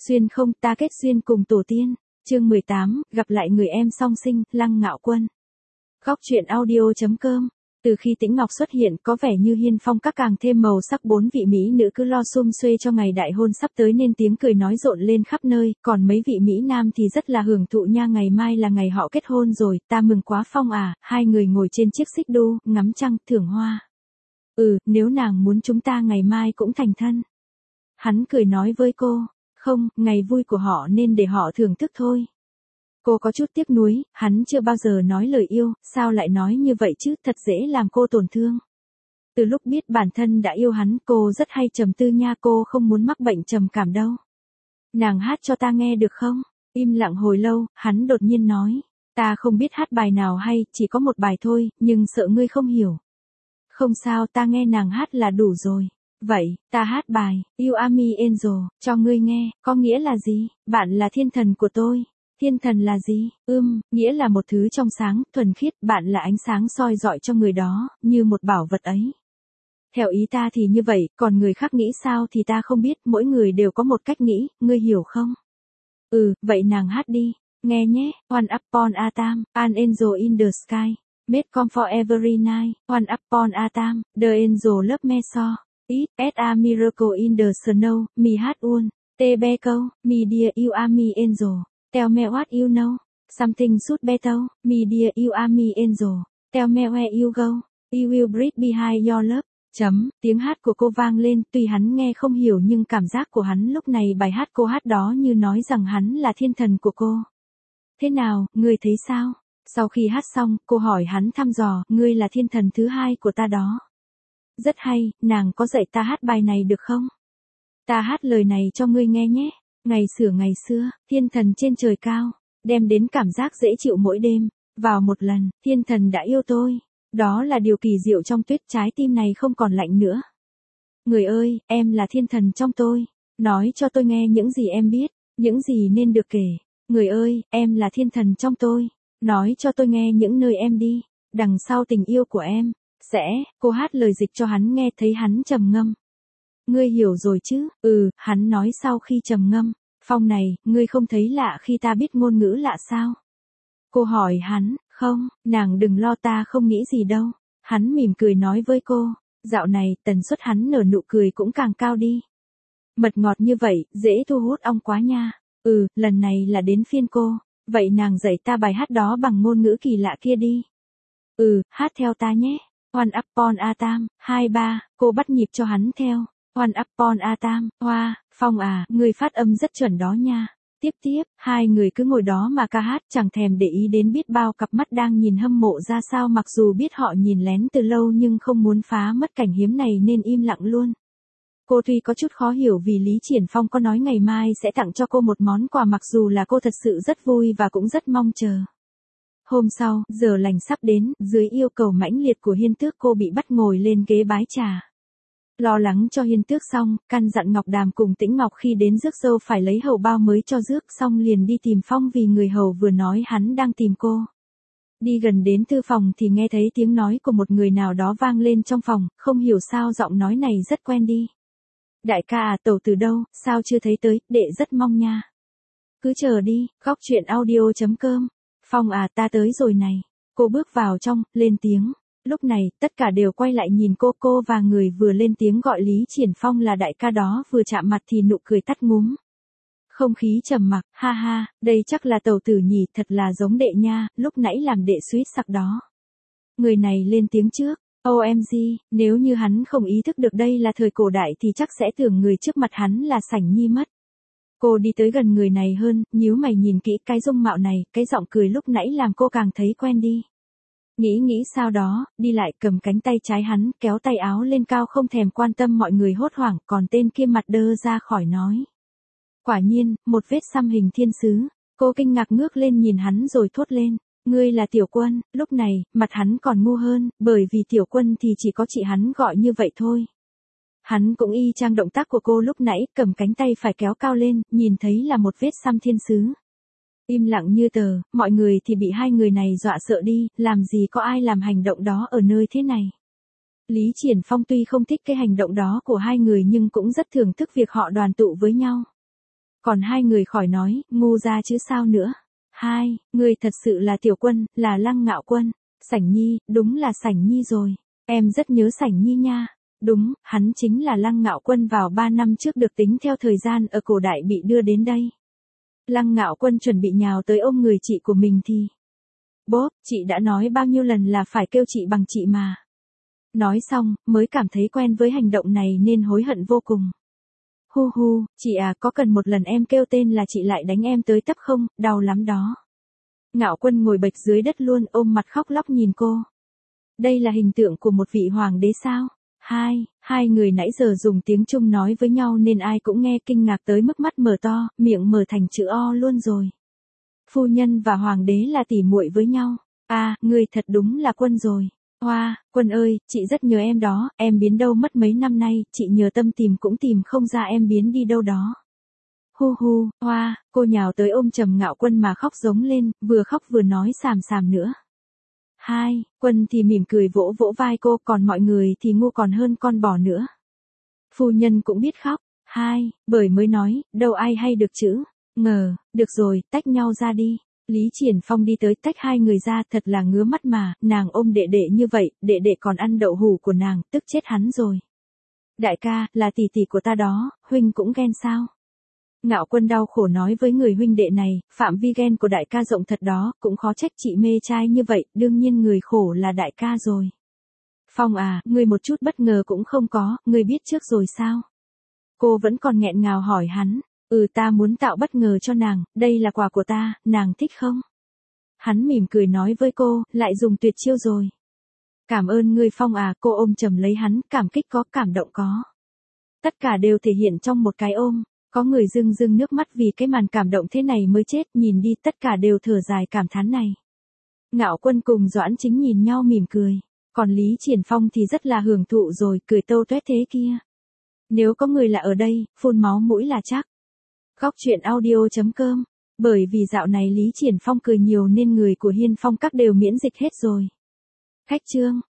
Xuyên không, ta kết duyên cùng tổ tiên. Chương 18, gặp lại người em song sinh, Lăng Ngạo Quân. Góc truyện audio.com. Từ khi Tĩnh Ngọc xuất hiện, có vẻ như hiên phong các càng thêm màu sắc, bốn vị mỹ nữ cứ lo sum xuê cho ngày đại hôn sắp tới nên tiếng cười nói rộn lên khắp nơi, còn mấy vị mỹ nam thì rất là hưởng thụ nha, ngày mai là ngày họ kết hôn rồi, ta mừng quá Phong à. Hai người ngồi trên chiếc xích đu, ngắm trăng, thưởng hoa. Nếu nàng muốn chúng ta ngày mai cũng thành thân. Hắn cười nói với cô, không, ngày vui của họ nên để họ thưởng thức thôi. Cô có chút tiếc nuối, hắn chưa bao giờ nói lời yêu, sao lại nói như vậy chứ, thật dễ làm cô tổn thương. Từ lúc biết bản thân đã yêu hắn, cô rất hay trầm tư nha, cô không muốn mắc bệnh trầm cảm đâu. Nàng hát cho ta nghe được không? Im lặng hồi lâu, hắn đột nhiên nói, ta không biết hát bài nào hay, chỉ có một bài thôi, nhưng sợ ngươi không hiểu. Không sao, ta nghe nàng hát là đủ rồi. Vậy, ta hát bài, You Are My Angel, cho ngươi nghe, có nghĩa là gì? Bạn là thiên thần của tôi. Thiên thần là gì? Nghĩa là một thứ trong sáng, thuần khiết, bạn là ánh sáng soi rọi cho người đó, như một bảo vật ấy. Theo ý ta thì như vậy, còn người khác nghĩ sao thì ta không biết, mỗi người đều có một cách nghĩ, ngươi hiểu không? Vậy nàng hát đi, nghe nhé, One Upon a Time, An Angel in the Sky, Made Come for Every Night, One Upon a Time, The Angel Love Me So, It's a Miracle in the Snow, Me hát un, Te Be Câu, Me Dear You Are My Angel. Tell me what you know, something should better, me dear you are my angel, tell me where you go, you will breathe behind your love. Tiếng hát của cô vang lên, tuy hắn nghe không hiểu nhưng cảm giác của hắn lúc này bài hát cô hát đó như nói rằng hắn là thiên thần của cô. Thế nào, ngươi thấy sao? Sau khi hát xong, cô hỏi hắn thăm dò, ngươi là thiên thần thứ hai của ta đó. Rất hay, nàng có dạy ta hát bài này được không? Ta hát lời này cho ngươi nghe nhé. Ngày xưa, thiên thần trên trời cao, đem đến cảm giác dễ chịu mỗi đêm. Vào một lần, thiên thần đã yêu tôi. Đó là điều kỳ diệu trong tuyết, trái tim này không còn lạnh nữa. Người ơi, em là thiên thần trong tôi. Nói cho tôi nghe những gì em biết, những gì nên được kể. Người ơi, em là thiên thần trong tôi. Nói cho tôi nghe những nơi em đi. Đằng sau tình yêu của em. Cô hát lời dịch cho hắn nghe, thấy hắn trầm ngâm. Ngươi hiểu rồi chứ? Hắn nói sau khi trầm ngâm. Phong này, ngươi không thấy lạ khi ta biết ngôn ngữ lạ sao? Cô hỏi hắn, không, nàng đừng lo, ta không nghĩ gì đâu. Hắn mỉm cười nói với cô, dạo này, tần suất hắn nở nụ cười cũng càng cao đi. Mật ngọt như vậy, dễ thu hút ong quá nha. Lần này là đến phiên cô. Vậy nàng dạy ta bài hát đó bằng ngôn ngữ kỳ lạ kia đi. Hát theo ta nhé. One Upon a Time, 2, 3, cô bắt nhịp cho hắn theo. One Upon a Time, Hoa, Phong à, người phát âm rất chuẩn đó nha. Tiếp, hai người cứ ngồi đó mà ca hát, chẳng thèm để ý đến biết bao cặp mắt đang nhìn hâm mộ ra sao, mặc dù biết họ nhìn lén từ lâu nhưng không muốn phá mất cảnh hiếm này nên im lặng luôn. Cô tuy có chút khó hiểu vì Lý Triển Phong có nói ngày mai sẽ tặng cho cô một món quà, mặc dù là cô thật sự rất vui và cũng rất mong chờ. Hôm sau, giờ lành sắp đến, dưới yêu cầu mãnh liệt của Hiên Tước cô bị bắt ngồi lên ghế bái trà. Lo lắng cho Hiên Tước xong, căn dặn Ngọc Đàm cùng Tĩnh Ngọc khi đến rước dâu phải lấy hầu bao mới cho rước, xong liền đi tìm Phong vì người hầu vừa nói hắn đang tìm cô. Đi gần đến thư phòng thì nghe thấy tiếng nói của một người nào đó vang lên trong phòng, không hiểu sao giọng nói này rất quen đi. Đại ca à, tẩu từ đâu, sao chưa thấy tới, đệ rất mong nha. Cứ chờ đi, góc truyện audio.com. Phong à, ta tới rồi này. Cô bước vào trong, lên tiếng. Lúc này, tất cả đều quay lại nhìn cô và người vừa lên tiếng gọi Lý Triển Phong là đại ca đó vừa chạm mặt thì nụ cười tắt ngúm. Không khí trầm mặc, ha ha, đây chắc là tẩu tử nhỉ, thật là giống đệ nha, lúc nãy làm đệ suýt sặc đó. Người này lên tiếng trước, OMG, nếu như hắn không ý thức được đây là thời cổ đại thì chắc sẽ tưởng người trước mặt hắn là Sảnh Nhi mất. Cô đi tới gần người này hơn, nhíu mày nhìn kỹ cái dung mạo này, cái giọng cười lúc nãy làm cô càng thấy quen đi. Nghĩ sao đó, đi lại cầm cánh tay trái hắn, kéo tay áo lên cao không thèm quan tâm mọi người hốt hoảng, còn tên kia mặt đơ ra khỏi nói. Quả nhiên, một vết xăm hình thiên sứ. Cô kinh ngạc ngước lên nhìn hắn rồi thốt lên, ngươi là Tiểu Quân. Lúc này, mặt hắn còn ngu hơn, bởi vì Tiểu Quân thì chỉ có chị hắn gọi như vậy thôi. Hắn cũng y chang động tác của cô lúc nãy, cầm cánh tay phải kéo cao lên, nhìn thấy là một vết xăm thiên sứ. Im lặng như tờ, mọi người thì bị hai người này dọa sợ đi, làm gì có ai làm hành động đó ở nơi thế này. Lý Triển Phong tuy không thích cái hành động đó của hai người nhưng cũng rất thưởng thức việc họ đoàn tụ với nhau. Còn hai người khỏi nói, ngu ra chứ sao nữa. Hai, người thật sự là Tiểu Quân, là Lăng Ngạo Quân. Sảnh Nhi, đúng là Sảnh Nhi rồi. Em rất nhớ Sảnh Nhi nha. Đúng, hắn chính là Lăng Ngạo Quân vào 3 năm trước được tính theo thời gian ở cổ đại bị đưa đến đây. Lăng Ngạo Quân chuẩn bị nhào tới ôm người chị của mình thì. Bốp, chị đã nói bao nhiêu lần là phải kêu chị bằng chị mà. Nói xong, mới cảm thấy quen với hành động này nên hối hận vô cùng. Hu hu, chị à, có cần một lần em kêu tên là chị lại đánh em tới tấp không, đau lắm đó. Ngạo Quân ngồi bệt dưới đất luôn, ôm mặt khóc lóc nhìn cô. Đây là hình tượng của một vị hoàng đế sao? Hai người nãy giờ dùng tiếng Trung nói với nhau nên ai cũng nghe kinh ngạc tới mức mắt mở to, miệng mở thành chữ O luôn rồi. Phu nhân và hoàng đế là tỉ muội với nhau. À, người thật đúng là Quân rồi. Hoa, Quân ơi, chị rất nhớ em đó, em biến đâu mất mấy năm nay, chị nhờ tâm tìm cũng tìm không ra em biến đi đâu đó. Hu hu, Hoa, cô nhào tới ôm chầm Ngạo Quân mà khóc giống lên, vừa khóc vừa nói xàm xàm nữa. Quân thì mỉm cười vỗ vỗ vai cô, còn mọi người thì ngu còn hơn con bò nữa. Phu nhân cũng biết khóc. Bởi mới nói, đâu ai hay được chữ. Được rồi, tách nhau ra đi. Lý Triển Phong đi tới tách hai người ra, thật là ngứa mắt mà, nàng ôm đệ đệ như vậy, đệ đệ còn ăn đậu hủ của nàng, tức chết hắn rồi. Đại ca, là tỷ tỷ của ta đó, huynh cũng ghen sao? Ngạo Quân đau khổ nói với người huynh đệ này, phạm vi ghen của đại ca rộng thật đó, cũng khó trách chị mê trai như vậy, đương nhiên người khổ là đại ca rồi. Phong à, ngươi một chút bất ngờ cũng không có, ngươi biết trước rồi sao? Cô vẫn còn nghẹn ngào hỏi hắn, ta muốn tạo bất ngờ cho nàng, đây là quà của ta, nàng thích không? Hắn mỉm cười nói với cô, lại dùng tuyệt chiêu rồi. Cảm ơn ngươi Phong à, cô ôm chầm lấy hắn, cảm kích có, cảm động có. Tất cả đều thể hiện trong một cái ôm. Có người rưng rưng nước mắt vì cái màn cảm động thế này mới chết, nhìn đi tất cả đều thở dài cảm thán này. Ngạo Quân cùng Doãn Chính nhìn nhau mỉm cười, còn Lý Triển Phong thì rất là hưởng thụ rồi, cười tâu tuét thế kia. Nếu có người lạ ở đây, phun máu mũi là chắc. Góc truyện audio.com, bởi vì dạo này Lý Triển Phong cười nhiều nên người của Hiên Phong các đều miễn dịch hết rồi. Khách chương.